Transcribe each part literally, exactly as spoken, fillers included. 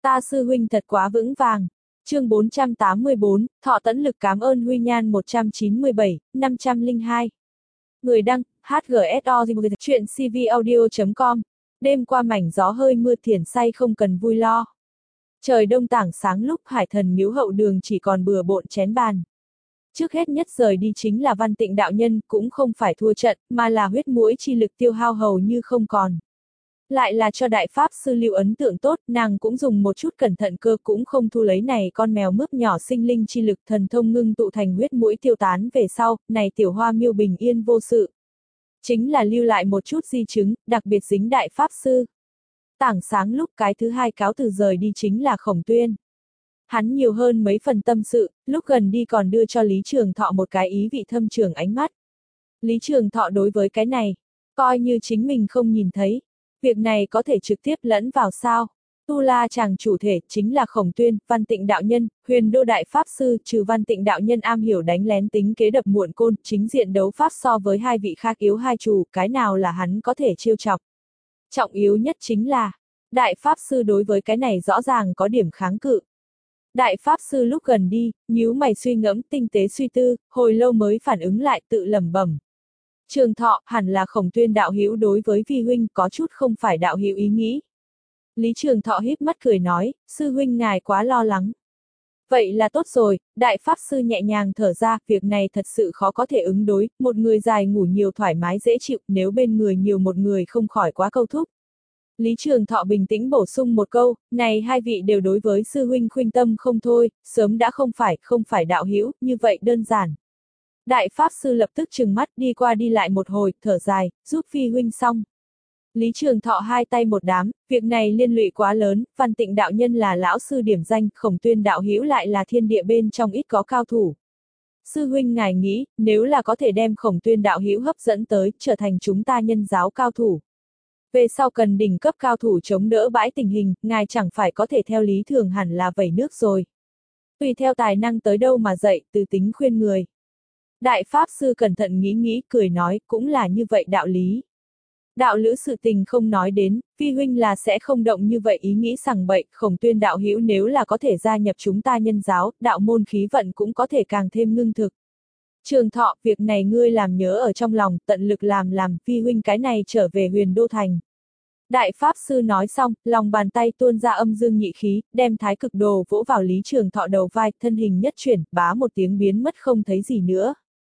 Ta sư huynh thật quá vững vàng. Chương bốn trăm tám mươi bốn, Thọ Tẫn Lực cảm ơn Huy Nhan một trăm chín mươi bảy, năm trăm lẻ hai. Người đăng, hát giê ét o chuyện cvaudio chấm com. Đêm qua mảnh gió hơi mưa thiển say không cần vui lo. Trời đông tảng sáng lúc Hải Thần miếu hậu đường chỉ còn bừa bộn chén bàn. Trước hết nhất rời đi chính là Văn Tịnh đạo nhân, cũng không phải thua trận, mà là huyết mũi chi lực tiêu hao hầu như không còn. Lại là cho đại pháp sư lưu ấn tượng tốt, nàng cũng dùng một chút cẩn thận cơ cũng không thu lấy này con mèo mướp nhỏ sinh linh chi lực thần thông ngưng tụ thành huyết mũi tiêu tán về sau, này tiểu hoa miêu bình yên vô sự. Chính là lưu lại một chút di chứng, đặc biệt dính đại pháp sư. Tảng sáng lúc cái thứ hai cáo từ rời đi chính là Khổng Tuyên. Hắn nhiều hơn mấy phần tâm sự, lúc gần đi còn đưa cho Lý Trường Thọ một cái ý vị thâm trường ánh mắt. Lý Trường Thọ đối với cái này, coi như chính mình không nhìn thấy. Việc này có thể trực tiếp lẫn vào sao? Tu La chàng chủ thể chính là Khổng Tuyên, Văn Tịnh đạo nhân, Huyền Đô đại pháp sư, trừ Văn Tịnh đạo nhân am hiểu đánh lén tính kế đập muộn côn, chính diện đấu pháp so với hai vị khác yếu hai chủ, cái nào là hắn có thể trêu chọc. Trọng yếu nhất chính là, đại pháp sư đối với cái này rõ ràng có điểm kháng cự. Đại pháp sư lúc gần đi, nhíu mày suy ngẫm, tinh tế suy tư, hồi lâu mới phản ứng lại, tự lẩm bẩm. Trường Thọ, hẳn là Khổng Tuyên đạo hữu đối với vi huynh có chút không phải đạo hữu ý nghĩ. Lý Trường Thọ híp mắt cười nói, sư huynh ngài quá lo lắng. Vậy là tốt rồi, đại pháp sư nhẹ nhàng thở ra, việc này thật sự khó có thể ứng đối, một người dài ngủ nhiều thoải mái dễ chịu, nếu bên người nhiều một người không khỏi quá câu thúc. Lý Trường Thọ bình tĩnh bổ sung một câu, này hai vị đều đối với sư huynh khuynh tâm không thôi, sớm đã không phải, không phải đạo hữu, như vậy đơn giản. Đại pháp sư lập tức trừng mắt đi qua đi lại một hồi, thở dài, giúp phi huynh xong. Lý Trường Thọ hai tay một đám, việc này liên lụy quá lớn, Văn Tịnh đạo nhân là lão sư điểm danh, Khổng Tuyên đạo hữu lại là thiên địa bên trong ít có cao thủ. Sư huynh ngài nghĩ, nếu là có thể đem Khổng Tuyên đạo hữu hấp dẫn tới, trở thành chúng ta nhân giáo cao thủ. Về sau cần đỉnh cấp cao thủ chống đỡ bãi tình hình, ngài chẳng phải có thể theo lý thường hẳn là vẩy nước rồi. Tùy theo tài năng tới đâu mà dạy, từ tính khuyên người. Đại pháp sư cẩn thận nghĩ nghĩ, cười nói, cũng là như vậy đạo lý. Đạo lữ sự tình không nói đến, vi huynh là sẽ không động như vậy ý nghĩ sằng bậy, Khổng Tuyên đạo hữu nếu là có thể gia nhập chúng ta nhân giáo, đạo môn khí vận cũng có thể càng thêm ngưng thực. Trường Thọ, việc này ngươi làm nhớ ở trong lòng, tận lực làm làm, vi huynh cái này trở về Huyền Đô Thành. Đại pháp sư nói xong, lòng bàn tay tuôn ra âm dương nhị khí, đem thái cực đồ vỗ vào Lý Trường Thọ đầu vai, thân hình nhất chuyển, bá một tiếng biến mất không thấy gì nữa.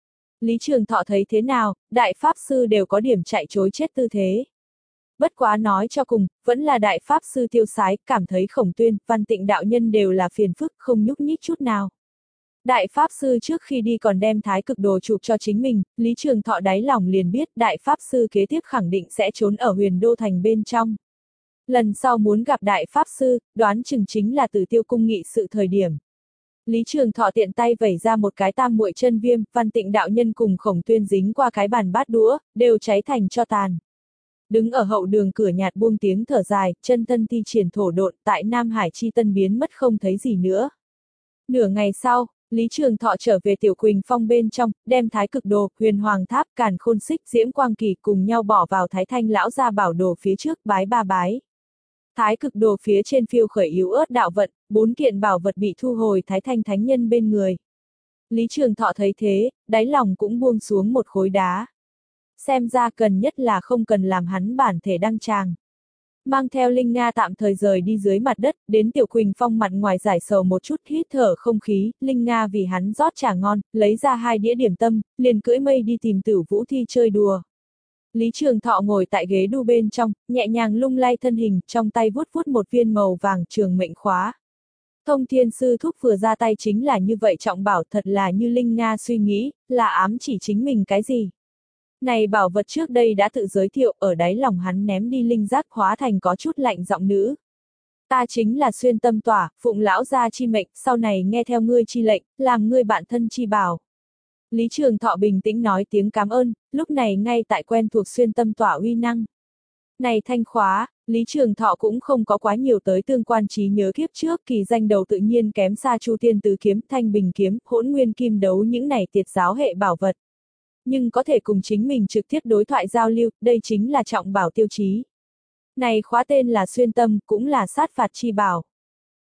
Lý Trường Thọ thấy thế nào, đại pháp sư đều có điểm chạy chối chết tư thế. Bất quá nói cho cùng, vẫn là đại pháp sư tiêu sái, cảm thấy Khổng Tuyên, Văn Tịnh đạo nhân đều là phiền phức, không nhúc nhích chút nào. Đại pháp sư trước khi đi còn đem thái cực đồ chụp cho chính mình, Lý Trường Thọ đáy lòng liền biết đại pháp sư kế tiếp khẳng định sẽ trốn ở Huyền Đô Thành bên trong. Lần sau muốn gặp đại pháp sư, đoán chừng chính là Tử Tiêu cung nghị sự thời điểm. Lý Trường Thọ tiện tay vẩy ra một cái tam muội chân viêm, Văn Tịnh đạo nhân cùng Khổng Tuyên dính qua cái bàn bát đũa, đều cháy thành tro tàn. Đứng ở hậu đường cửa nhạt buông tiếng thở dài, chân thân thi triển thổ độn, tại Nam Hải chi tân biến mất không thấy gì nữa. Nửa ngày sau, Lý Trường Thọ trở về Tiểu Quỳnh Phong bên trong, đem thái cực đồ, huyền hoàng tháp, càn khôn xích, diễm quang kỳ cùng nhau bỏ vào thái thanh lão gia bảo đồ phía trước, bái ba bái. Thái cực đồ phía trên phiêu khởi yếu ớt đạo vận, bốn kiện bảo vật bị thu hồi thái thanh thánh nhân bên người. Lý Trường Thọ thấy thế, đáy lòng cũng buông xuống một khối đá. Xem ra cần nhất là không cần làm hắn bản thể đăng tràng. Mang theo Linh Nga tạm thời rời đi dưới mặt đất, đến Tiểu Quỳnh Phong mặt ngoài giải sầu một chút hít thở không khí, Linh Nga vì hắn rót trà ngon, lấy ra hai đĩa điểm tâm, liền cưỡi mây đi tìm Tử Vũ Thi chơi đùa. Lý Trường Thọ ngồi tại ghế đu bên trong, nhẹ nhàng lung lay thân hình, trong tay vuốt vuốt một viên màu vàng trường mệnh khóa. Thông Thiên Sư Thúc vừa ra tay chính là như vậy trọng bảo, thật là như Linh Nga suy nghĩ, là ám chỉ chính mình cái gì. Này bảo vật trước đây đã tự giới thiệu, ở đáy lòng hắn ném đi linh giác hóa thành có chút lạnh giọng nữ. Ta chính là xuyên tâm tỏa, phụng lão gia chi mệnh, sau này nghe theo ngươi chi lệnh, làm ngươi bạn thân chi bảo. Lý Trường Thọ bình tĩnh nói tiếng cảm ơn, lúc này ngay tại quen thuộc xuyên tâm tỏa uy năng. Này thanh khóa, Lý Trường Thọ cũng không có quá nhiều tới tương quan trí nhớ kiếp trước, kỳ danh đầu tự nhiên kém xa Chu Tiên Tứ Kiếm, Thanh Bình Kiếm, Hỗn Nguyên Kim Đấu những này tiệt giáo hệ bảo vật. Nhưng có thể cùng chính mình trực tiếp đối thoại giao lưu, đây chính là trọng bảo tiêu chí. Này khóa tên là xuyên tâm, cũng là sát phạt chi bảo.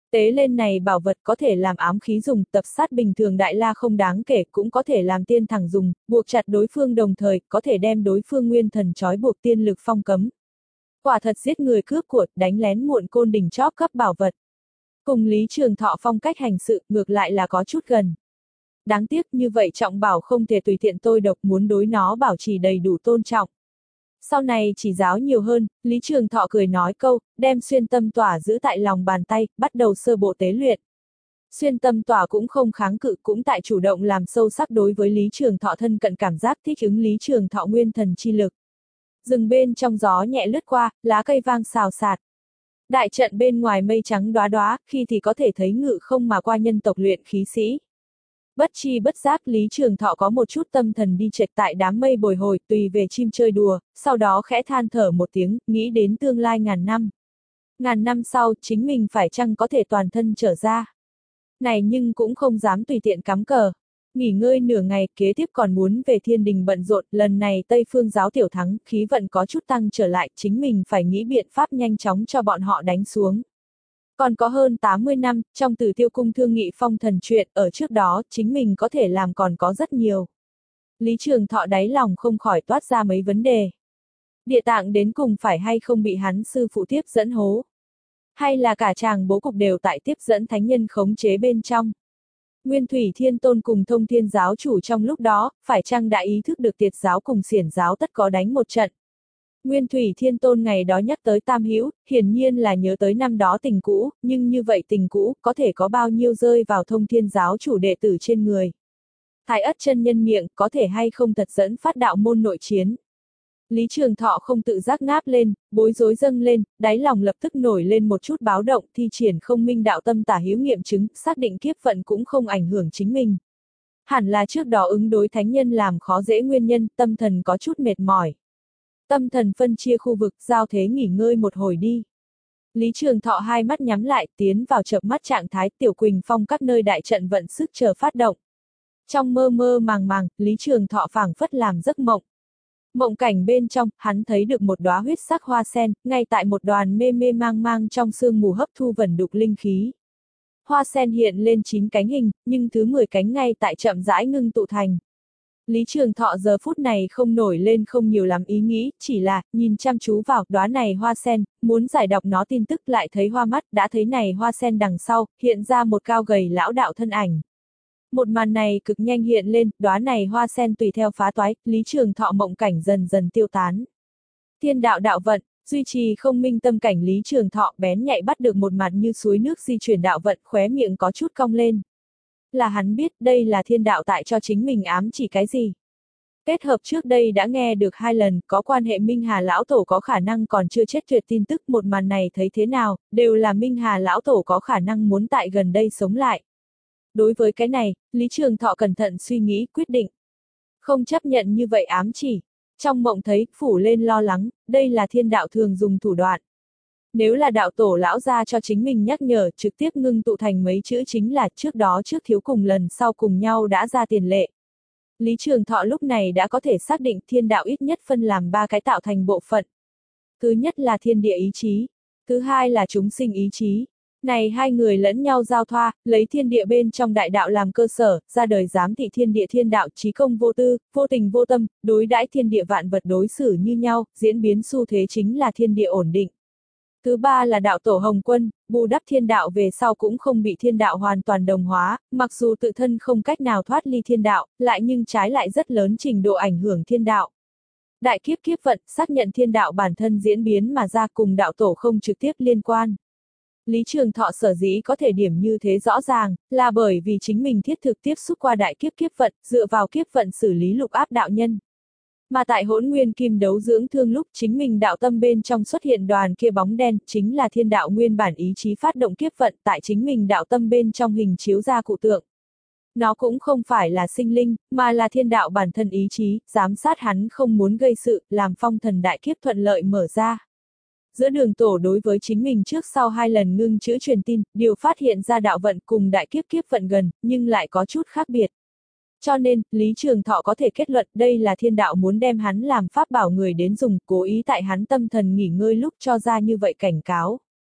Tế lên này bảo vật có thể làm ám khí dùng, tập sát bình thường đại la không đáng kể, cũng có thể làm tiên thẳng dùng, buộc chặt đối phương đồng thời, có thể đem đối phương nguyên thần trói buộc tiên lực phong cấm. Quả thật giết người cướp của, đánh lén muộn côn đỉnh chóp cấp bảo vật. Cùng Lý Trường Thọ phong cách hành sự, ngược lại là có chút gần. Đáng tiếc như vậy trọng bảo không thể tùy tiện tôi độc, muốn đối nó bảo trì đầy đủ tôn trọng. Sau này chỉ giáo nhiều hơn, Lý Trường Thọ cười nói câu, đem xuyên tâm tỏa giữ tại lòng bàn tay, bắt đầu sơ bộ tế luyện. Xuyên tâm tỏa cũng không kháng cự, cũng tại chủ động làm sâu sắc đối với Lý Trường Thọ thân cận cảm giác, thích ứng Lý Trường Thọ nguyên thần chi lực. Rừng bên trong gió nhẹ lướt qua, lá cây vang xào xạc. Đại trận bên ngoài mây trắng đóa đóa, khi thì có thể thấy ngự không mà qua nhân tộc luyện khí sĩ. Bất chi bất giác Lý Trường Thọ có một chút tâm thần đi trệch tại đám mây bồi hồi, tùy về chim chơi đùa, sau đó khẽ than thở một tiếng, nghĩ đến tương lai ngàn năm. Ngàn năm sau, chính mình phải chăng có thể toàn thân trở ra. Này nhưng cũng không dám tùy tiện cắm cờ. Nghỉ ngơi nửa ngày, kế tiếp còn muốn về thiên đình bận rộn, lần này Tây Phương giáo tiểu thắng, khí vận có chút tăng trở lại, chính mình phải nghĩ biện pháp nhanh chóng cho bọn họ đánh xuống. Còn có hơn tám mươi năm, trong Tử Tiêu Cung thương nghị phong thần chuyện, ở trước đó, chính mình có thể làm còn có rất nhiều. Lý Trường Thọ đáy lòng không khỏi toát ra mấy vấn đề. Địa tạng đến cùng phải hay không bị hắn sư phụ tiếp dẫn hố? Hay là cả chàng bố cục đều tại tiếp dẫn thánh nhân khống chế bên trong? Nguyên Thủy Thiên Tôn cùng Thông Thiên giáo chủ trong lúc đó, phải chăng đã ý thức được Tiệt giáo cùng Xiển giáo tất có đánh một trận? Nguyên Thủy Thiên Tôn ngày đó nhắc tới Tam Hữu, hiển nhiên là nhớ tới năm đó tình cũ, nhưng như vậy tình cũ, có thể có bao nhiêu rơi vào Thông Thiên giáo chủ đệ tử trên người. Thái Ất chân nhân miệng, có thể hay không thật dẫn phát đạo môn nội chiến. Lý Trường Thọ không tự giác ngáp lên, bối rối dâng lên, đáy lòng lập tức nổi lên một chút báo động, thi triển không minh đạo tâm tả hữu nghiệm chứng, xác định kiếp vận cũng không ảnh hưởng chính mình. Hẳn là trước đó ứng đối thánh nhân làm khó dễ nguyên nhân, tâm thần có chút mệt mỏi. Tâm thần phân chia khu vực, giao thế nghỉ ngơi một hồi đi. Lý Trường Thọ hai mắt nhắm lại, tiến vào chợp mắt trạng thái, Tiểu Quỳnh Phong các nơi đại trận vận sức chờ phát động. Trong mơ mơ màng màng, Lý Trường Thọ phảng phất làm giấc mộng. Mộng cảnh bên trong, hắn thấy được một đóa huyết sắc hoa sen, ngay tại một đoàn mê mê mang mang trong sương mù hấp thu vẩn đục linh khí. Hoa sen hiện lên chín cánh hình, nhưng thứ mười cánh ngay tại chậm rãi ngưng tụ thành. Lý Trường Thọ giờ phút này không nổi lên không nhiều lắm ý nghĩ, chỉ là, nhìn chăm chú vào đóa này hoa sen, muốn giải đọc nó tin tức lại thấy hoa mắt, đã thấy này hoa sen đằng sau, hiện ra một cao gầy lão đạo thân ảnh. Một màn này cực nhanh hiện lên, đóa này hoa sen tùy theo phá toái, Lý Trường Thọ mộng cảnh dần dần tiêu tán. Thiên đạo đạo vận, duy trì không minh tâm cảnh Lý Trường Thọ bén nhạy bắt được một mặt như suối nước di chuyển đạo vận, khóe miệng có chút cong lên. Là hắn biết đây là thiên đạo tại cho chính mình ám chỉ cái gì. Kết hợp trước đây đã nghe được hai lần, có quan hệ Minh Hà Lão Tổ có khả năng còn chưa chết tuyệt tin tức, một màn này thấy thế nào, đều là Minh Hà Lão Tổ có khả năng muốn tại gần đây sống lại. Đối với cái này, Lý Trường Thọ cẩn thận suy nghĩ, quyết định. Không chấp nhận như vậy ám chỉ. Trong mộng thấy, phủ lên lo lắng, đây là thiên đạo thường dùng thủ đoạn. Nếu là đạo tổ lão ra cho chính mình nhắc nhở, trực tiếp ngưng tụ thành mấy chữ chính là trước đó trước thiếu cùng lần sau cùng nhau đã ra tiền lệ. Lý Trường Thọ lúc này đã có thể xác định thiên đạo ít nhất phân làm ba cái tạo thành bộ phận. Thứ nhất là thiên địa ý chí. Thứ hai là chúng sinh ý chí. Này hai người lẫn nhau giao thoa, lấy thiên địa bên trong đại đạo làm cơ sở, ra đời giám thị thiên địa thiên đạo chí công vô tư, vô tình vô tâm, đối đãi thiên địa vạn vật đối xử như nhau, diễn biến xu thế chính là thiên địa ổn định. Thứ ba là đạo tổ Hồng Quân, bù đắp thiên đạo về sau cũng không bị thiên đạo hoàn toàn đồng hóa, mặc dù tự thân không cách nào thoát ly thiên đạo, lại nhưng trái lại rất lớn trình độ ảnh hưởng thiên đạo. Đại kiếp kiếp vận, xác nhận thiên đạo bản thân diễn biến mà ra cùng đạo tổ không trực tiếp liên quan. Lý Trường Thọ sở dĩ có thể điểm như thế rõ ràng, là bởi vì chính mình thiết thực tiếp xúc qua đại kiếp kiếp vận, dựa vào kiếp vận xử lý lục áp đạo nhân. Mà tại hỗn nguyên kim đấu dưỡng thương lúc chính mình đạo tâm bên trong xuất hiện đoàn kia bóng đen, chính là thiên đạo nguyên bản ý chí phát động kiếp vận tại chính mình đạo tâm bên trong hình chiếu ra cụ tượng. Nó cũng không phải là sinh linh, mà là thiên đạo bản thân ý chí, giám sát hắn không muốn gây sự, làm phong thần đại kiếp thuận lợi mở ra. Giữa đường tổ đối với chính mình trước sau hai lần ngưng chữ truyền tin, điều phát hiện ra đạo vận cùng đại kiếp kiếp vận gần, nhưng lại có chút khác biệt. Cho nên, Lý Trường Thọ có thể kết luận đây là thiên đạo muốn đem hắn làm pháp bảo người đến dùng, cố ý tại hắn tâm thần nghỉ ngơi lúc cho ra như vậy cảnh cáo.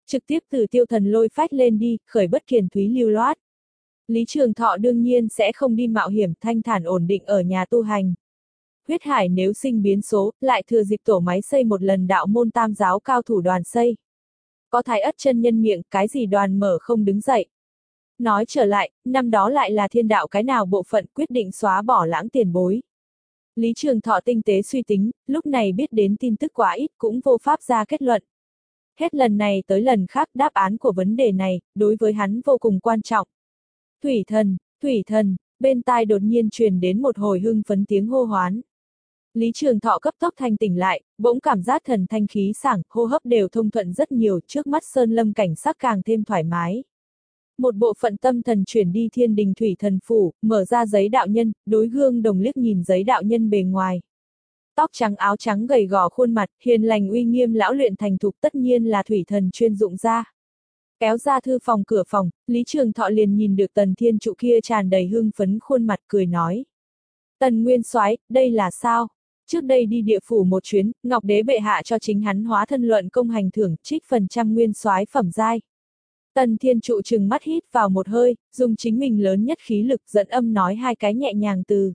trực tiếp từ tiêu thần lôi phách lên đi, khởi bất kiền thúy lưu loát. Lý Trường Thọ đương nhiên sẽ không đi mạo hiểm, thanh thản ổn định ở nhà tu hành. Huyết hải nếu sinh biến số, lại thừa dịp tổ máy xây một lần đạo môn tam giáo cao thủ đoàn xây. Có thái ất chân nhân miệng, cái gì đoàn mở không đứng dậy. Nói trở lại, năm đó lại là thiên đạo cái nào bộ phận quyết định xóa bỏ lãng tiền bối. Lý Trường Thọ tinh tế suy tính, lúc này biết đến tin tức quá ít cũng vô pháp ra kết luận. Hết lần này tới lần khác đáp án của vấn đề này, đối với hắn vô cùng quan trọng. Thủy thần, thủy thần, bên tai đột nhiên truyền đến một hồi hưng phấn tiếng hô hoán. Lý Trường Thọ cấp tốc thanh tỉnh lại, bỗng cảm giác thần thanh khí sảng, hô hấp đều thông thuận rất nhiều, trước mắt sơn lâm cảnh sắc càng thêm thoải mái. Một bộ phận tâm thần chuyển đi thiên đình thủy thần phủ, mở ra giấy đạo nhân, đối gương đồng liếc nhìn giấy đạo nhân bề ngoài. Tóc trắng áo trắng gầy gò khuôn mặt, hiền lành uy nghiêm lão luyện thành thục tất nhiên là thủy thần chuyên dụng ra. Kéo ra thư phòng cửa phòng, Lý Trường Thọ liền nhìn được Tần Thiên Trụ kia tràn đầy hưng phấn khuôn mặt cười nói. Tần Nguyên Soái, đây là sao? Trước đây đi địa phủ một chuyến, Ngọc Đế bệ hạ cho chính hắn hóa thân luận công hành thưởng, trích phần trăm Nguyên Soái phẩm giai. Tần Thiên Trụ trừng mắt hít vào một hơi, dùng chính mình lớn nhất khí lực dẫn âm nói hai cái nhẹ nhàng từ.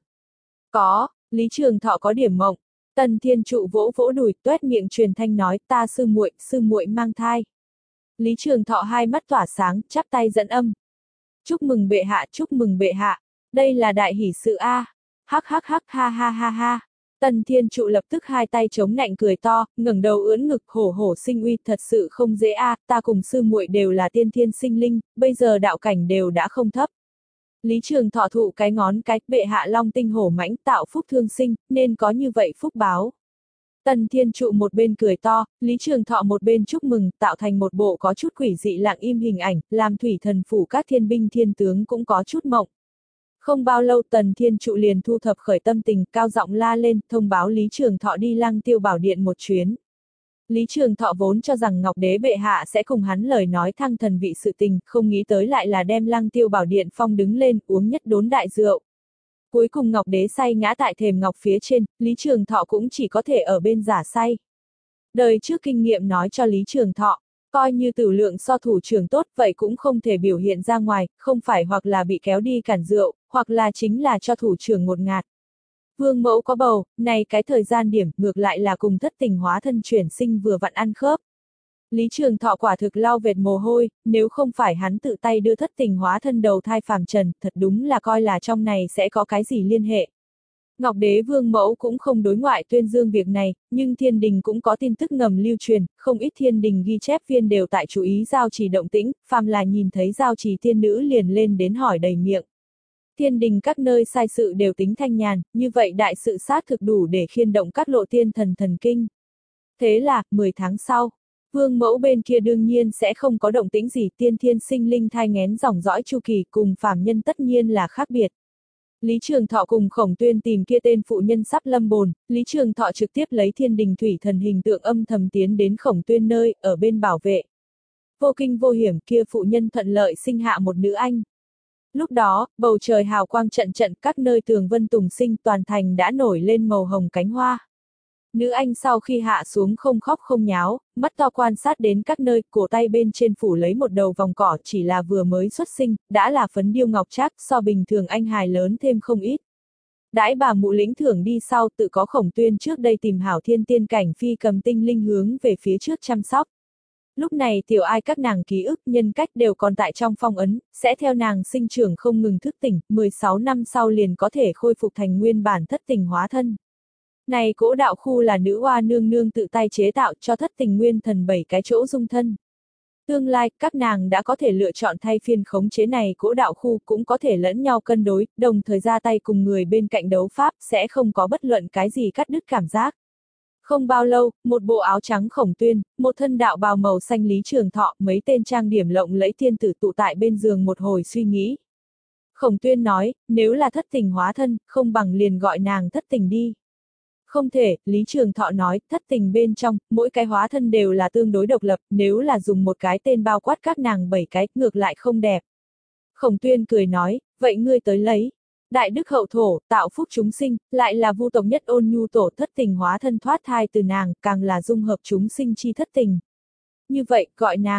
Có, Lý Trường Thọ có điểm mộng. Tần Thiên Trụ vỗ vỗ đùi, tuét miệng truyền thanh nói, ta sư muội, sư muội mang thai. Lý Trường Thọ hai mắt tỏa sáng, chắp tay dẫn âm. Chúc mừng bệ hạ, chúc mừng bệ hạ. Đây là đại hỷ sự a. Hắc hắc hắc ha ha ha ha. Tần Thiên Trụ lập tức hai tay chống nạnh cười to, ngẩng đầu ưỡn ngực, hổ hổ sinh uy, thật sự không dễ a, ta cùng sư muội đều là tiên thiên sinh linh, bây giờ đạo cảnh đều đã không thấp. Lý Trường Thọ thụ cái ngón cái, bệ hạ long tinh hổ mãnh tạo phúc thương sinh, nên có như vậy phúc báo. Tần Thiên Trụ một bên cười to, Lý Trường Thọ một bên chúc mừng, tạo thành một bộ có chút quỷ dị lặng im hình ảnh, làm thủy thần phủ các thiên binh thiên tướng cũng có chút mộng. Không bao lâu Tần Thiên Trụ liền thu thập khởi tâm tình, cao giọng la lên, thông báo Lý Trường Thọ đi Lăng Tiêu Bảo Điện một chuyến. Lý Trường Thọ vốn cho rằng Ngọc Đế bệ hạ sẽ cùng hắn lời nói thăng thần vị sự tình, không nghĩ tới lại là đem Lăng Tiêu Bảo Điện phong đứng lên, uống nhất đốn đại rượu. Cuối cùng Ngọc Đế say ngã tại thềm ngọc phía trên, Lý Trường Thọ cũng chỉ có thể ở bên giả say. Đời trước kinh nghiệm nói cho Lý Trường Thọ, coi như tử lượng so thủ trưởng tốt vậy cũng không thể biểu hiện ra ngoài, không phải hoặc là bị kéo đi cản rượu, hoặc là chính là cho thủ trưởng ngột ngạt. Vương mẫu có bầu, này cái thời gian điểm ngược lại là cùng thất tình hóa thân chuyển sinh vừa vặn ăn khớp. Lý Trường Thọ quả thực lau vệt mồ hôi, nếu không phải hắn tự tay đưa thất tình hóa thân đầu thai phàm trần, thật đúng là coi là trong này sẽ có cái gì liên hệ. Ngọc Đế Vương mẫu cũng không đối ngoại tuyên dương việc này, nhưng thiên đình cũng có tin tức ngầm lưu truyền, không ít thiên đình ghi chép viên đều tại chú ý giao trì động tĩnh, phàm là nhìn thấy giao trì tiên nữ liền lên đến hỏi đầy miệng. Thiên đình các nơi sai sự đều tính thanh nhàn, như vậy đại sự sát thực đủ để khiên động các lộ tiên thần thần kinh. Thế là, mười tháng sau, Vương mẫu bên kia đương nhiên sẽ không có động tĩnh gì, tiên thiên sinh linh thai nghén dòng dõi chu kỳ cùng phàm nhân tất nhiên là khác biệt. Lý Trường Thọ cùng Khổng Tuyên tìm kia tên phụ nhân sắp lâm bồn, Lý Trường Thọ trực tiếp lấy thiên đình thủy thần hình tượng âm thầm tiến đến Khổng Tuyên nơi, ở bên bảo vệ. Vô kinh vô hiểm kia phụ nhân thuận lợi sinh hạ một nữ anh. Lúc đó, bầu trời hào quang trận trận, các nơi tường vân tùng sinh, toàn thành đã nổi lên màu hồng cánh hoa. Nữ anh sau khi hạ xuống không khóc không nháo, mắt to quan sát đến các nơi, cổ tay bên trên phủ lấy một đầu vòng cỏ, chỉ là vừa mới xuất sinh, đã là phấn điêu ngọc trác, so bình thường anh hài lớn thêm không ít. Đãi bà mụ lĩnh thưởng đi sau, tự có Khổng Tuyên trước đây tìm hảo thiên tiên cảnh phi cầm tinh linh hướng về phía trước chăm sóc. Lúc này tiểu ai các nàng ký ức nhân cách đều còn tại trong phong ấn, sẽ theo nàng sinh trưởng không ngừng thức tỉnh, mười sáu năm sau liền có thể khôi phục thành nguyên bản thất tình hóa thân. Này cỗ đạo khu là nữ oa nương nương tự tay chế tạo cho thất tình nguyên thần bảy cái chỗ dung thân. Tương lai, các nàng đã có thể lựa chọn thay phiên khống chế này cỗ đạo khu cũng có thể lẫn nhau cân đối, đồng thời ra tay cùng người bên cạnh đấu pháp, sẽ không có bất luận cái gì cắt đứt cảm giác. Không bao lâu, một bộ áo trắng Khổng Tuyên, một thân đạo bào màu xanh Lý Trường Thọ, mấy tên trang điểm lộng lẫy tiên tử tụ tại bên giường một hồi suy nghĩ. Khổng Tuyên nói, nếu là thất tình hóa thân, không bằng liền gọi nàng thất tình đi. Không thể, Lý Trường Thọ nói, thất tình bên trong, mỗi cái hóa thân đều là tương đối độc lập, nếu là dùng một cái tên bao quát các nàng bảy cái, ngược lại không đẹp. Khổng Tuyên cười nói, vậy ngươi tới lấy. Đại đức hậu thổ, tạo phúc chúng sinh, lại là vu tộc nhất ôn nhu tổ thất tình hóa thân thoát thai từ nàng, càng là dung hợp chúng sinh chi thất tình. Như vậy, gọi nàng,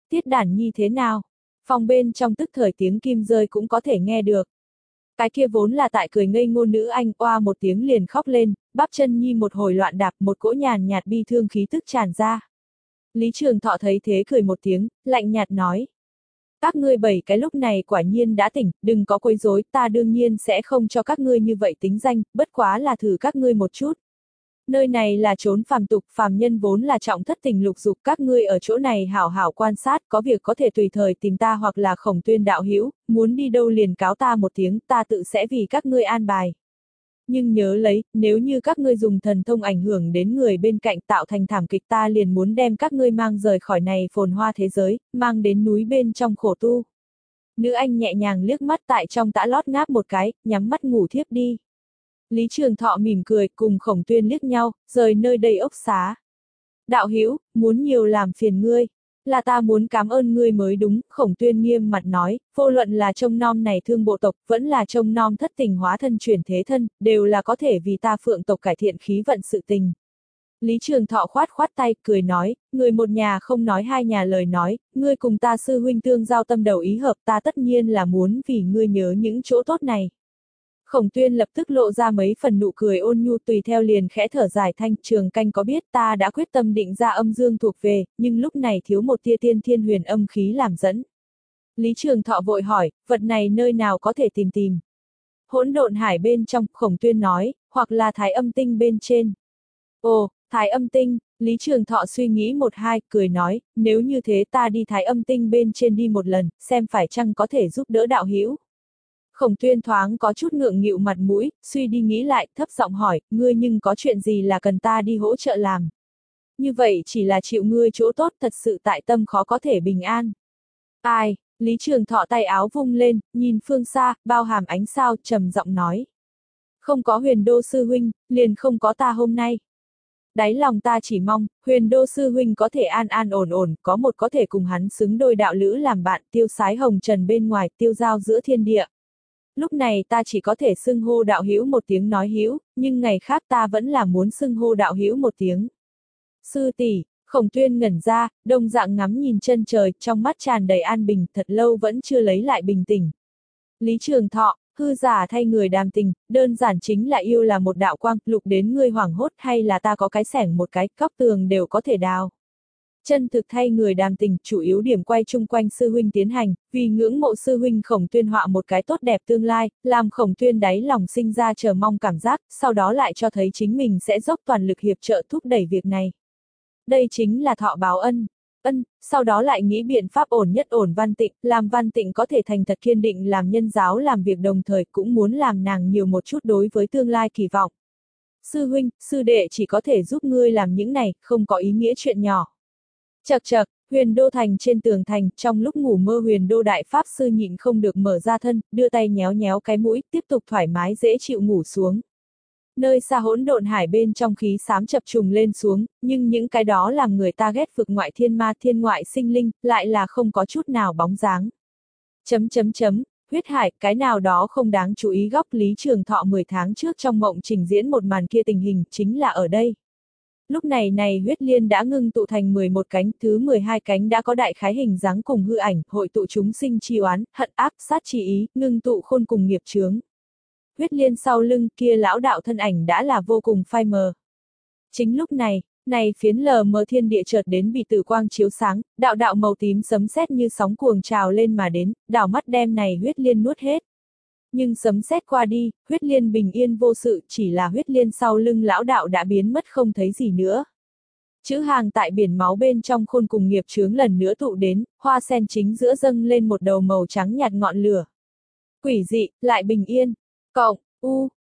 Tiết Đản Nhi thế nào? Phòng bên trong tức thời tiếng kim rơi cũng có thể nghe được. Cái kia vốn là tại cười ngây ngô nữ anh oa một tiếng liền khóc lên, bắp chân Nhi một hồi loạn đạp, một cỗ nhàn nhạt bi thương khí tức tràn ra. Lý Trường Thọ thấy thế cười một tiếng, lạnh nhạt nói. Các ngươi bảy cái lúc này quả nhiên đã tỉnh, đừng có quấy rối, ta đương nhiên sẽ không cho các ngươi như vậy tính danh, bất quá là thử các ngươi một chút. Nơi này là chốn phàm tục, phàm nhân vốn là trọng thất tình lục dục, các ngươi ở chỗ này hảo hảo quan sát, có việc có thể tùy thời tìm ta hoặc là Khổng Tuyên đạo hữu, muốn đi đâu liền cáo ta một tiếng, ta tự sẽ vì các ngươi an bài. Nhưng nhớ lấy, nếu như các ngươi dùng thần thông ảnh hưởng đến người bên cạnh tạo thành thảm kịch, ta liền muốn đem các ngươi mang rời khỏi này phồn hoa thế giới, mang đến núi bên trong khổ tu. Nữ anh nhẹ nhàng liếc mắt tại trong tã lót ngáp một cái, nhắm mắt ngủ thiếp đi. Lý Trường Thọ mỉm cười, cùng Khổng Tuyên liếc nhau, rời nơi đây ốc xá. Đạo hữu, muốn nhiều làm phiền ngươi. Là ta muốn cảm ơn ngươi mới đúng, Khổng Tuyên nghiêm mặt nói, vô luận là trông nom này thương bộ tộc, vẫn là trông nom thất tình hóa thân chuyển thế thân, đều là có thể vì ta Phượng tộc cải thiện khí vận sự tình. Lý Trường Thọ khoát khoát tay, cười nói, người một nhà không nói hai nhà lời nói, ngươi cùng ta sư huynh tương giao tâm đầu ý hợp, ta tất nhiên là muốn vì ngươi nhớ những chỗ tốt này. Khổng Tuyên lập tức lộ ra mấy phần nụ cười ôn nhu, tùy theo liền khẽ thở dài thanh, Trường Canh có biết ta đã quyết tâm định ra âm dương thuộc về, nhưng lúc này thiếu một tia tiên thiên huyền âm khí làm dẫn. Lý Trường Thọ vội hỏi, vật này nơi nào có thể tìm tìm? Hỗn độn hải bên trong, Khổng Tuyên nói, hoặc là thái âm tinh bên trên. Ồ, thái âm tinh, Lý Trường Thọ suy nghĩ một hai, cười nói, nếu như thế ta đi thái âm tinh bên trên đi một lần, xem phải chăng có thể giúp đỡ đạo hữu. Khổng Tuyên thoáng có chút ngượng nghịu mặt mũi, suy đi nghĩ lại, thấp giọng hỏi, ngươi nhưng có chuyện gì là cần ta đi hỗ trợ làm? Như vậy chỉ là chịu ngươi chỗ tốt, thật sự tại tâm khó có thể bình an. Ai? Lý Trường Thọ tay áo vung lên, nhìn phương xa, bao hàm ánh sao, trầm giọng nói. Không có Huyền Đô sư huynh, liền không có ta hôm nay. Đáy lòng ta chỉ mong, Huyền Đô sư huynh có thể an an ổn ổn, có một có thể cùng hắn xứng đôi đạo lữ làm bạn, tiêu sái hồng trần bên ngoài, tiêu giao giữa thiên địa. Lúc này ta chỉ có thể xưng hô đạo hữu một tiếng nói hữu, nhưng ngày khác ta vẫn là muốn xưng hô đạo hữu một tiếng. Sư tỷ, Khổng Tuyên ngẩn ra, đồng dạng ngắm nhìn chân trời, trong mắt tràn đầy an bình, thật lâu vẫn chưa lấy lại bình tĩnh. Lý Trường Thọ, hư giả thay người đàm tình, đơn giản chính là yêu là một đạo quang, lục đến ngươi hoảng hốt hay là ta có cái sẻng một cái, góc tường đều có thể đào. Chân thực thay người đàm tình, chủ yếu điểm quay chung quanh sư huynh tiến hành, vì ngưỡng mộ sư huynh Khổng Tuyên họa một cái tốt đẹp tương lai, làm Khổng Tuyên đáy lòng sinh ra chờ mong cảm giác, sau đó lại cho thấy chính mình sẽ dốc toàn lực hiệp trợ thúc đẩy việc này. Đây chính là thọ báo ân. Ân, sau đó lại nghĩ biện pháp ổn nhất ổn Văn Tịnh, làm Văn Tịnh có thể thành thật kiên định làm nhân giáo làm việc, đồng thời cũng muốn làm nàng nhiều một chút đối với tương lai kỳ vọng. Sư huynh, sư đệ chỉ có thể giúp ngươi làm những này, không có ý nghĩa chuyện nhỏ. Chậc chậc, Huyền Đô thành trên tường thành, trong lúc ngủ mơ Huyền Đô đại pháp sư nhịn không được mở ra thân, đưa tay nhéo nhéo cái mũi, tiếp tục thoải mái dễ chịu ngủ xuống. Nơi xa hỗn độn hải bên trong khí xám chập trùng lên xuống, nhưng những cái đó làm người ta ghét vực ngoại thiên ma thiên ngoại sinh linh, lại là không có chút nào bóng dáng. Chấm chấm chấm, huyết hải, cái nào đó không đáng chú ý góc Lý Trường Thọ mười tháng trước trong mộng trình diễn một màn kia tình hình, chính là ở đây. Lúc này này huyết liên đã ngưng tụ thành mười một cánh, thứ mười hai cánh đã có đại khái hình dáng cùng hư ảnh, hội tụ chúng sinh chi oán, hận ác, sát chi ý, ngưng tụ khôn cùng nghiệp chướng. Huyết liên sau lưng kia lão đạo thân ảnh đã là vô cùng phai mờ. Chính lúc này, này phiến lờ mờ thiên địa chợt đến bị tử quang chiếu sáng, đạo đạo màu tím sấm sét như sóng cuồng trào lên mà đến, đảo mắt đem này huyết liên nuốt hết. Nhưng sấm sét qua đi, huyết liên bình yên vô sự, chỉ là huyết liên sau lưng lão đạo đã biến mất không thấy gì nữa. Chữ hàng tại biển máu bên trong khôn cùng nghiệp chướng lần nữa tụ đến, hoa sen chính giữa dâng lên một đầu màu trắng nhạt ngọn lửa. Quỷ dị, lại bình yên. Cộng, u,